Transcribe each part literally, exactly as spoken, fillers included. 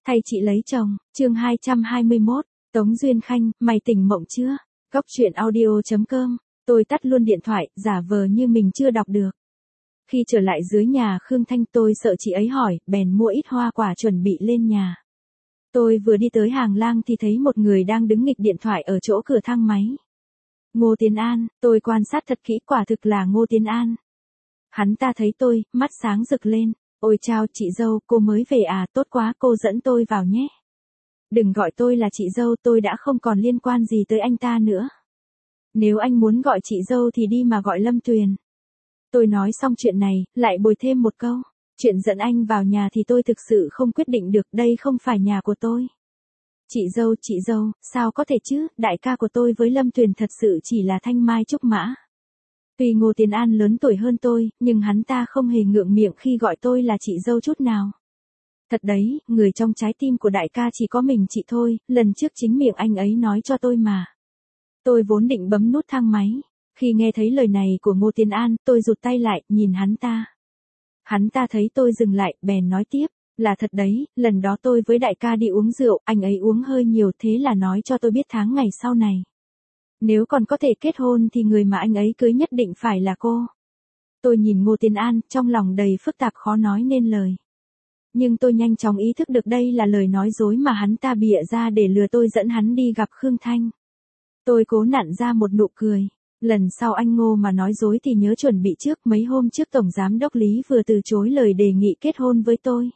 Thay chị lấy chồng, chương hai trăm hai mươi mốt, Tống Duyên Khanh, mày tỉnh mộng chưa? Góc truyện audio chấm com, tôi tắt luôn điện thoại, giả vờ như mình chưa đọc được. Khi trở lại dưới nhà Khương Thanh tôi sợ chị ấy hỏi, bèn mua ít hoa quả chuẩn bị lên nhà. Tôi vừa đi tới hàng lang thì thấy một người đang đứng nghịch điện thoại ở chỗ cửa thang máy. Ngô Tiến An, tôi quan sát thật kỹ quả thực là Ngô Tiến An. Hắn ta thấy tôi, mắt sáng rực lên. Ôi chao chị dâu, cô mới về à, tốt quá, cô dẫn tôi vào nhé. Đừng gọi tôi là chị dâu, tôi đã không còn liên quan gì tới anh ta nữa. Nếu anh muốn gọi chị dâu thì đi mà gọi Lâm Tuyền. Tôi nói xong chuyện này, lại bồi thêm một câu. Chuyện dẫn anh vào nhà thì tôi thực sự không quyết định được, đây không phải nhà của tôi. Chị dâu, chị dâu, sao có thể chứ, đại ca của tôi với Lâm Tuyền thật sự chỉ là thanh mai trúc mã. Tuy Ngô Tiến An lớn tuổi hơn tôi, nhưng hắn ta không hề ngượng miệng khi gọi tôi là chị dâu chút nào. Thật đấy, người trong trái tim của đại ca chỉ có mình chị thôi, lần trước chính miệng anh ấy nói cho tôi mà. Tôi vốn định bấm nút thang máy. Khi nghe thấy lời này của Ngô Tiến An, tôi rụt tay lại, nhìn hắn ta. Hắn ta thấy tôi dừng lại, bèn nói tiếp, là thật đấy, lần đó tôi với đại ca đi uống rượu, anh ấy uống hơi nhiều thế là nói cho tôi biết tháng ngày sau này. Nếu còn có thể kết hôn thì người mà anh ấy cưới nhất định phải là cô. Tôi nhìn Ngô Tiến An, trong lòng đầy phức tạp khó nói nên lời. Nhưng tôi nhanh chóng ý thức được đây là lời nói dối mà hắn ta bịa ra để lừa tôi dẫn hắn đi gặp Khương Thanh. Tôi cố nặn ra một nụ cười. Lần sau anh Ngô mà nói dối thì nhớ chuẩn bị trước, mấy hôm trước Tổng Giám Đốc Lý vừa từ chối lời đề nghị kết hôn với tôi.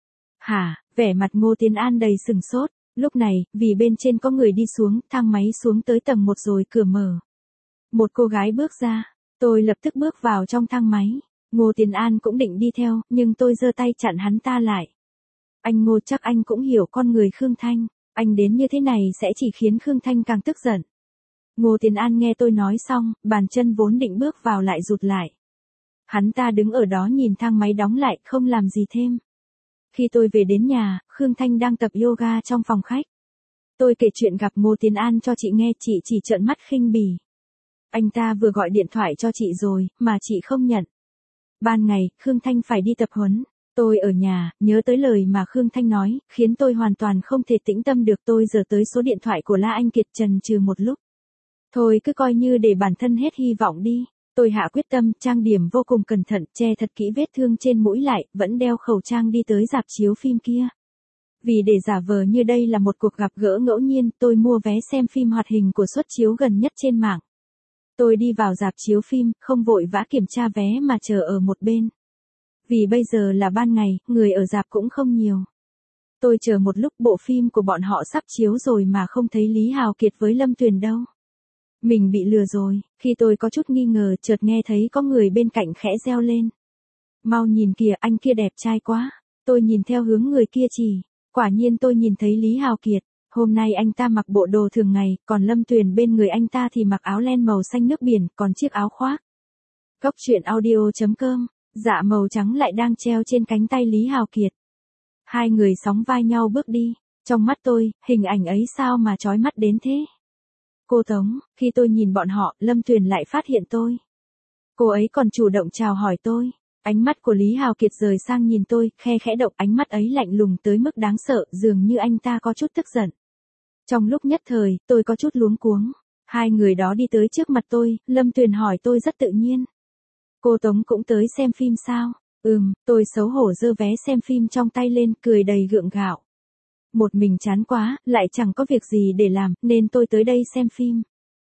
Hả, vẻ mặt Ngô Tiến An đầy sừng sốt. Lúc này, vì bên trên có người đi xuống, thang máy xuống tới tầng một rồi cửa mở. Một cô gái bước ra, tôi lập tức bước vào trong thang máy. Ngô Tiến An cũng định đi theo, nhưng tôi giơ tay chặn hắn ta lại. Anh Ngô, chắc anh cũng hiểu con người Khương Thanh, anh đến như thế này sẽ chỉ khiến Khương Thanh càng tức giận. Ngô Tiến An nghe tôi nói xong, bàn chân vốn định bước vào lại rụt lại. Hắn ta đứng ở đó nhìn thang máy đóng lại, không làm gì thêm. Khi tôi về đến nhà, Khương Thanh đang tập yoga trong phòng khách. Tôi kể chuyện gặp Ngô Tiến An cho chị nghe, chị chỉ trợn mắt khinh bỉ. Anh ta vừa gọi điện thoại cho chị rồi, mà chị không nhận. Ban ngày, Khương Thanh phải đi tập huấn. Tôi ở nhà, nhớ tới lời mà Khương Thanh nói, khiến tôi hoàn toàn không thể tĩnh tâm được. Tôi giở tới số điện thoại của La Anh Kiệt, chần chừ một lúc. Thôi cứ coi như để bản thân hết hy vọng đi. Tôi hạ quyết tâm, trang điểm vô cùng cẩn thận, che thật kỹ vết thương trên mũi lại, vẫn đeo khẩu trang đi tới rạp chiếu phim kia. Vì để giả vờ như đây là một cuộc gặp gỡ ngẫu nhiên, tôi mua vé xem phim hoạt hình của suất chiếu gần nhất trên mạng. Tôi đi vào rạp chiếu phim, không vội vã kiểm tra vé mà chờ ở một bên. Vì bây giờ là ban ngày, người ở rạp cũng không nhiều. Tôi chờ một lúc, bộ phim của bọn họ sắp chiếu rồi mà không thấy Lý Hào Kiệt với Lâm Tuyền đâu. Mình bị lừa rồi, khi tôi có chút nghi ngờ chợt nghe thấy có người bên cạnh khẽ reo lên. Mau nhìn kìa, anh kia đẹp trai quá. Tôi nhìn theo hướng người kia chỉ, quả nhiên tôi nhìn thấy Lý Hào Kiệt. Hôm nay anh ta mặc bộ đồ thường ngày, còn Lâm Tuyền bên người anh ta thì mặc áo len màu xanh nước biển, còn chiếc áo khoác. Góc truyện audio chấm com, dạ màu trắng lại đang treo trên cánh tay Lý Hào Kiệt. Hai người sóng vai nhau bước đi, trong mắt tôi, hình ảnh ấy sao mà chói mắt đến thế. Cô Tống, khi tôi nhìn bọn họ, Lâm Tuyền lại phát hiện tôi. Cô ấy còn chủ động chào hỏi tôi. Ánh mắt của Lý Hào Kiệt rời sang nhìn tôi, khe khẽ động, ánh mắt ấy lạnh lùng tới mức đáng sợ, dường như anh ta có chút tức giận. Trong lúc nhất thời, tôi có chút luống cuống. Hai người đó đi tới trước mặt tôi, Lâm Tuyền hỏi tôi rất tự nhiên. Cô Tống cũng tới xem phim sao? Ừm, tôi xấu hổ giơ vé xem phim trong tay lên, cười đầy gượng gạo. Một mình chán quá, lại chẳng có việc gì để làm, nên tôi tới đây xem phim.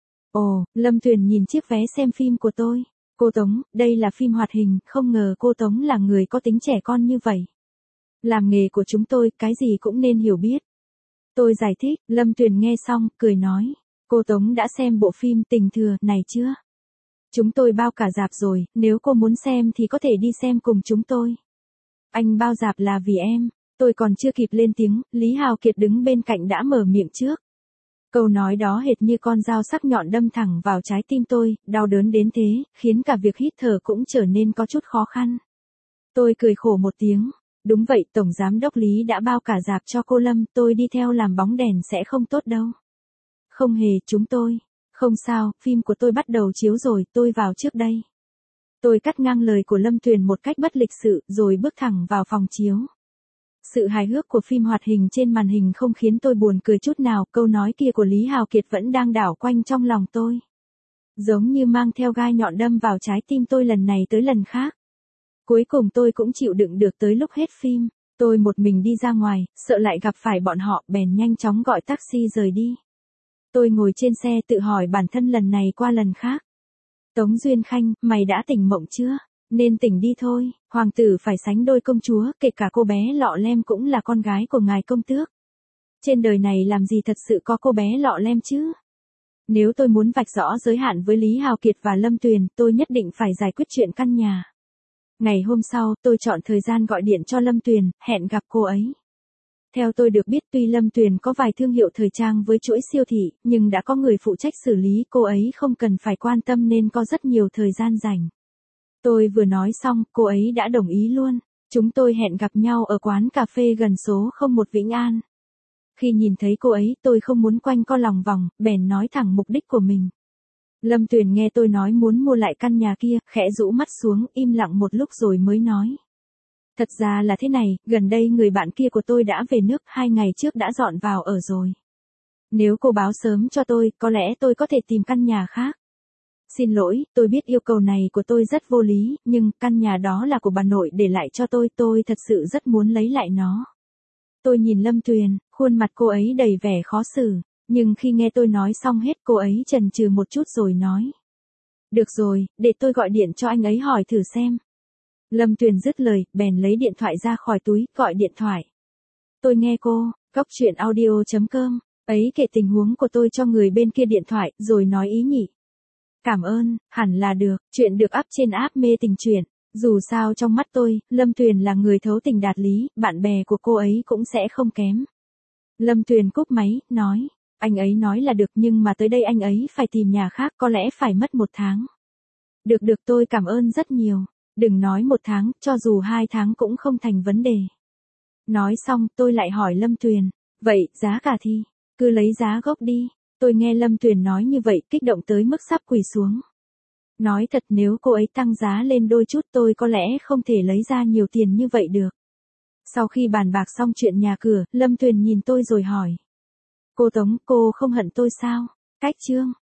Ồ, Lâm Tuyền nhìn chiếc vé xem phim của tôi. Cô Tống, đây là phim hoạt hình, không ngờ cô Tống là người có tính trẻ con như vậy. Làm nghề của chúng tôi, cái gì cũng nên hiểu biết. Tôi giải thích, Lâm Tuyền nghe xong, cười nói. Cô Tống đã xem bộ phim Tình Thừa này chưa? Chúng tôi bao cả rạp rồi, nếu cô muốn xem thì có thể đi xem cùng chúng tôi. Anh bao rạp là vì em. Tôi còn chưa kịp lên tiếng, Lý Hào Kiệt đứng bên cạnh đã mở miệng trước. Câu nói đó hệt như con dao sắc nhọn đâm thẳng vào trái tim tôi, đau đớn đến thế, khiến cả việc hít thở cũng trở nên có chút khó khăn. Tôi cười khổ một tiếng. Đúng vậy, Tổng Giám Đốc Lý đã bao cả rạp cho cô Lâm, tôi đi theo làm bóng đèn sẽ không tốt đâu. Không hề, chúng tôi. Không sao, phim của tôi bắt đầu chiếu rồi, tôi vào trước đây. Tôi cắt ngang lời của Lâm Tuyền một cách bất lịch sự, rồi bước thẳng vào phòng chiếu. Sự hài hước của phim hoạt hình trên màn hình không khiến tôi buồn cười chút nào, câu nói kia của Lý Hào Kiệt vẫn đang đảo quanh trong lòng tôi. Giống như mang theo gai nhọn đâm vào trái tim tôi lần này tới lần khác. Cuối cùng tôi cũng chịu đựng được tới lúc hết phim, tôi một mình đi ra ngoài, sợ lại gặp phải bọn họ, bèn nhanh chóng gọi taxi rời đi. Tôi ngồi trên xe tự hỏi bản thân lần này qua lần khác. Tống Duyên Khanh, mày đã tỉnh mộng chưa? Nên tỉnh đi thôi, hoàng tử phải sánh đôi công chúa, kể cả cô bé Lọ Lem cũng là con gái của ngài công tước. Trên đời này làm gì thật sự có cô bé Lọ Lem chứ? Nếu tôi muốn vạch rõ giới hạn với Lý Hào Kiệt và Lâm Tuyền, tôi nhất định phải giải quyết chuyện căn nhà. Ngày hôm sau, tôi chọn thời gian gọi điện cho Lâm Tuyền, hẹn gặp cô ấy. Theo tôi được biết, tuy Lâm Tuyền có vài thương hiệu thời trang với chuỗi siêu thị, nhưng đã có người phụ trách xử lý, cô ấy không cần phải quan tâm nên có rất nhiều thời gian rảnh. Tôi vừa nói xong, cô ấy đã đồng ý luôn. Chúng tôi hẹn gặp nhau ở quán cà phê gần số không một Vĩnh An. Khi nhìn thấy cô ấy, tôi không muốn quanh co lòng vòng, bèn nói thẳng mục đích của mình. Lâm Tuyền nghe tôi nói muốn mua lại căn nhà kia, khẽ rũ mắt xuống, im lặng một lúc rồi mới nói. Thật ra là thế này, gần đây người bạn kia của tôi đã về nước, hai ngày trước đã dọn vào ở rồi. Nếu cô báo sớm cho tôi, có lẽ tôi có thể tìm căn nhà khác. Xin lỗi, tôi biết yêu cầu này của tôi rất vô lý, nhưng căn nhà đó là của bà nội để lại cho tôi, tôi thật sự rất muốn lấy lại nó. Tôi nhìn Lâm Tuyền, khuôn mặt cô ấy đầy vẻ khó xử, nhưng khi nghe tôi nói xong hết cô ấy chần chừ một chút rồi nói. Được rồi, để tôi gọi điện cho anh ấy hỏi thử xem. Lâm Tuyền dứt lời, bèn lấy điện thoại ra khỏi túi, gọi điện thoại. Tôi nghe cô, góc chuyện audio chấm com, ấy kể tình huống của tôi cho người bên kia điện thoại, rồi nói ý nhỉ. Cảm ơn, hẳn là được, chuyện được up trên app Mê Tình Truyện. Dù sao trong mắt tôi, Lâm Tuyền là người thấu tình đạt lý, bạn bè của cô ấy cũng sẽ không kém. Lâm Tuyền cúp máy, nói, anh ấy nói là được nhưng mà tới đây anh ấy phải tìm nhà khác, có lẽ phải mất một tháng. Được được, tôi cảm ơn rất nhiều. Đừng nói một tháng, cho dù hai tháng cũng không thành vấn đề. Nói xong, tôi lại hỏi Lâm Tuyền, vậy, giá cả thì, cứ lấy giá gốc đi. Tôi nghe Lâm Tuyền nói như vậy, kích động tới mức sắp quỳ xuống. Nói thật, nếu cô ấy tăng giá lên đôi chút tôi có lẽ không thể lấy ra nhiều tiền như vậy được. Sau khi bàn bạc xong chuyện nhà cửa, Lâm Tuyền nhìn tôi rồi hỏi. Cô Tống, cô không hận tôi sao? Cách chương.